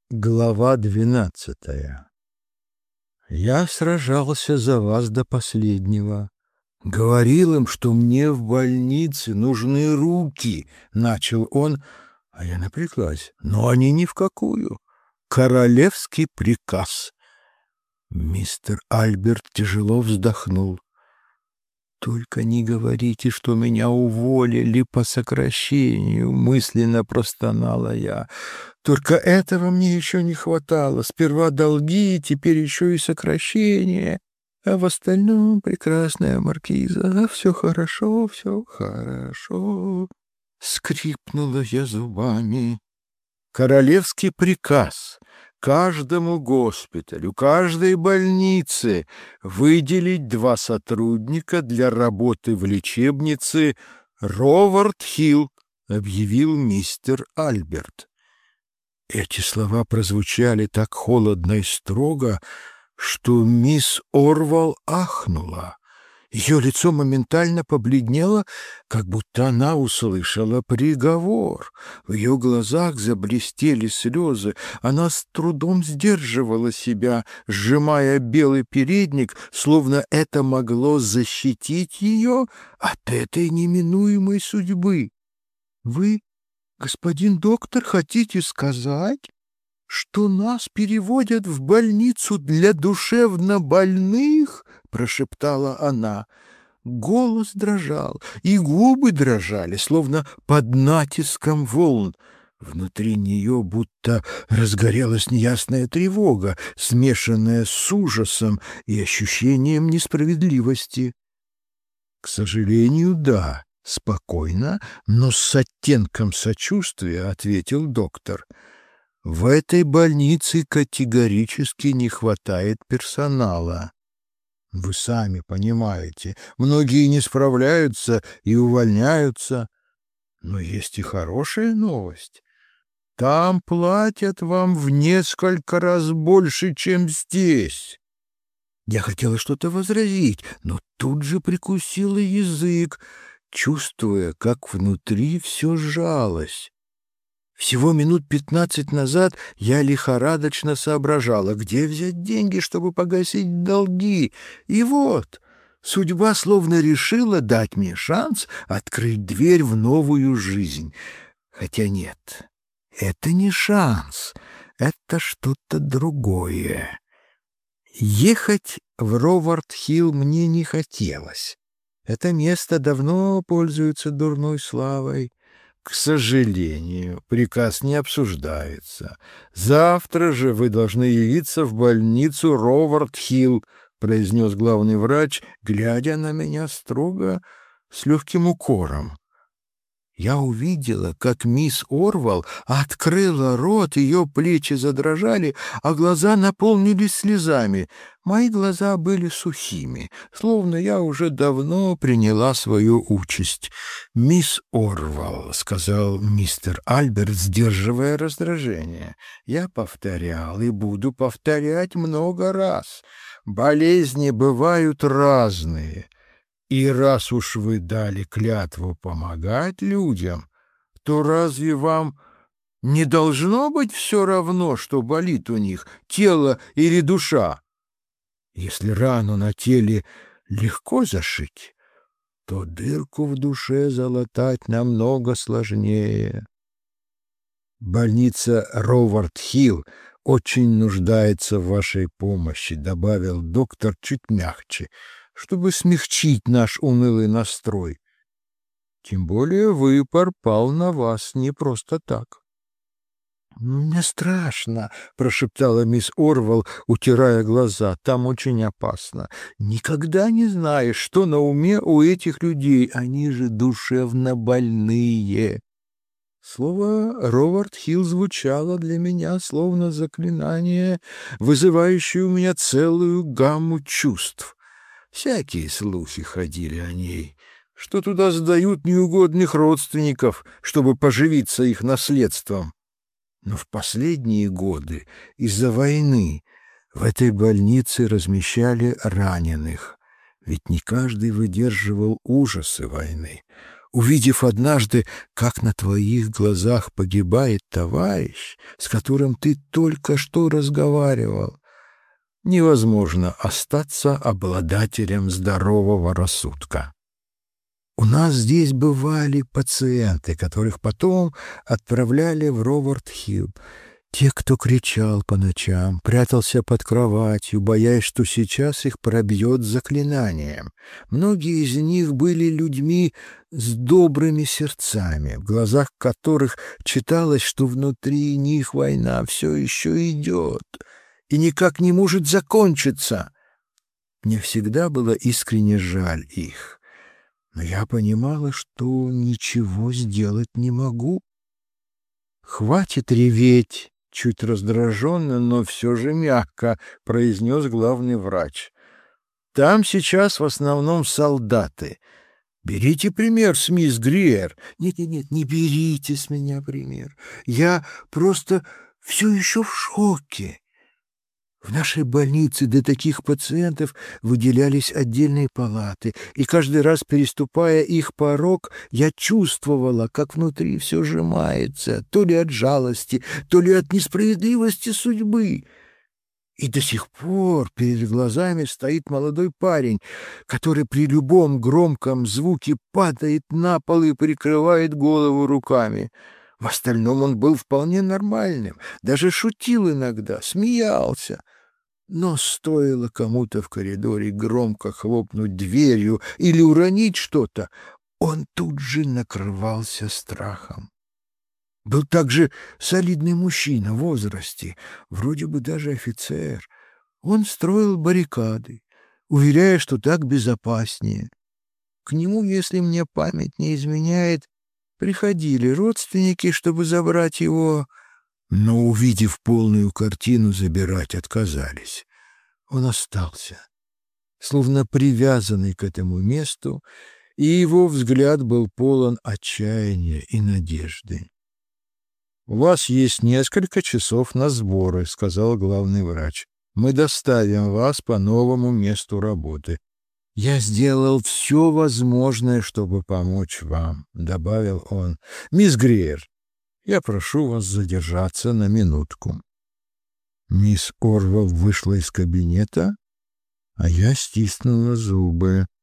Глава 12. Я сражался за вас до последнего. Говорил им, что мне в больнице нужны руки, начал он, а я напряглась. Но они ни в какую. Королевский приказ. Мистер Альберт тяжело вздохнул. «Только не говорите, что меня уволили по сокращению», — мысленно простонала я. «Только этого мне еще не хватало. Сперва долги, теперь еще и сокращение. А в остальном прекрасная маркиза. Все хорошо, все хорошо». Скрипнула я зубами. Королевский приказ каждому госпиталю, каждой больнице выделить 2 сотрудника для работы в лечебнице Ровард-Хилл, объявил мистер Альберт. Эти слова прозвучали так холодно и строго, что мисс Орвал ахнула. Ее лицо моментально побледнело, как будто она услышала приговор. В ее глазах заблестели слезы. Она с трудом сдерживала себя, сжимая белый передник, словно это могло защитить ее от этой неминуемой судьбы. «Вы, господин доктор, хотите сказать, что нас переводят в больницу для душевнобольных?» — прошептала она. Голос дрожал, и губы дрожали, словно под натиском волн. Внутри нее будто разгорелась неясная тревога, смешанная с ужасом и ощущением несправедливости. «К сожалению, да», — спокойно, но с оттенком сочувствия ответил доктор. «В этой больнице категорически не хватает персонала. Вы сами понимаете, многие не справляются и увольняются. Но есть и хорошая новость. Там платят вам в несколько раз больше, чем здесь». Я хотела что-то возразить, но тут же прикусила язык, чувствуя, как внутри все сжалось. Всего минут 15 назад я лихорадочно соображала, где взять деньги, чтобы погасить долги. И вот, судьба словно решила дать мне шанс открыть дверь в новую жизнь. Хотя нет, это не шанс, это что-то другое. Ехать в Ровард-Хилл мне не хотелось. Это место давно пользуется дурной славой. К сожалению, приказ не обсуждается. Завтра же вы должны явиться в больницу Ровард-Хилл, произнес главный врач, глядя на меня строго, с легким укором. Я увидела, как мисс Орвал открыла рот, ее плечи задрожали, а глаза наполнились слезами. Мои глаза были сухими, словно я уже давно приняла свою участь. «Мисс Орвал», — сказал мистер Альберт, сдерживая раздражение, — «я повторял и буду повторять много раз. Болезни бывают разные». И раз уж вы дали клятву помогать людям, то разве вам не должно быть все равно, что болит у них, тело или душа? Если рану на теле легко зашить, то дырку в душе залатать намного сложнее. Больница Ровард-Хилл очень нуждается в вашей помощи, добавил доктор чуть мягче, чтобы смягчить наш унылый настрой. Тем более выпар пал на вас не просто так. «Мне страшно», — прошептала мисс Орвал, утирая глаза. «Там очень опасно. Никогда не знаешь, что на уме у этих людей. Они же душевно больные». Слово «Ровард-Хилл» звучало для меня словно заклинание, вызывающее у меня целую гамму чувств. Всякие слухи ходили о ней, что туда сдают неугодных родственников, чтобы поживиться их наследством. Но в последние годы из-за войны в этой больнице размещали раненых, ведь не каждый выдерживал ужасы войны. Увидев однажды, как на твоих глазах погибает товарищ, с которым ты только что разговаривал, невозможно остаться обладателем здорового рассудка. У нас здесь бывали пациенты, которых потом отправляли в Ровард-Хилл. Те, кто кричал по ночам, прятался под кроватью, боясь, что сейчас их пробьет заклинанием. Многие из них были людьми с добрыми сердцами, в глазах которых читалось, что внутри них война все еще идет и никак не может закончиться. Мне всегда было искренне жаль их, но я понимала, что ничего сделать не могу. «Хватит реветь!» — чуть раздраженно, но все же мягко произнес главный врач. «Там сейчас в основном солдаты. Берите пример с мисс Гриер». «Нет, не берите с меня пример. Я просто все еще в шоке. В нашей больнице для таких пациентов выделялись отдельные палаты, и каждый раз, переступая их порог, я чувствовала, как внутри все сжимается, то ли от жалости, то ли от несправедливости судьбы. И до сих пор перед глазами стоит молодой парень, который при любом громком звуке падает на пол и прикрывает голову руками. В остальном он был вполне нормальным, даже шутил иногда, смеялся. Но стоило кому-то в коридоре громко хлопнуть дверью или уронить что-то, он тут же накрывался страхом. Был также солидный мужчина в возрасте, вроде бы даже офицер. Он строил баррикады, уверяя, что так безопаснее. К нему, если мне память не изменяет, приходили родственники, чтобы забрать его, но, увидев полную картину, забирать отказались. Он остался, словно привязанный к этому месту, и его взгляд был полон отчаяния и надежды. «У вас есть несколько часов на сборы», — сказал главный врач. «Мы доставим вас по новому месту работы». «Я сделал все возможное, чтобы помочь вам», — добавил он. «Мисс Гриер, я прошу вас задержаться на минутку». Мисс Орвелл вышла из кабинета, а я стиснула зубы.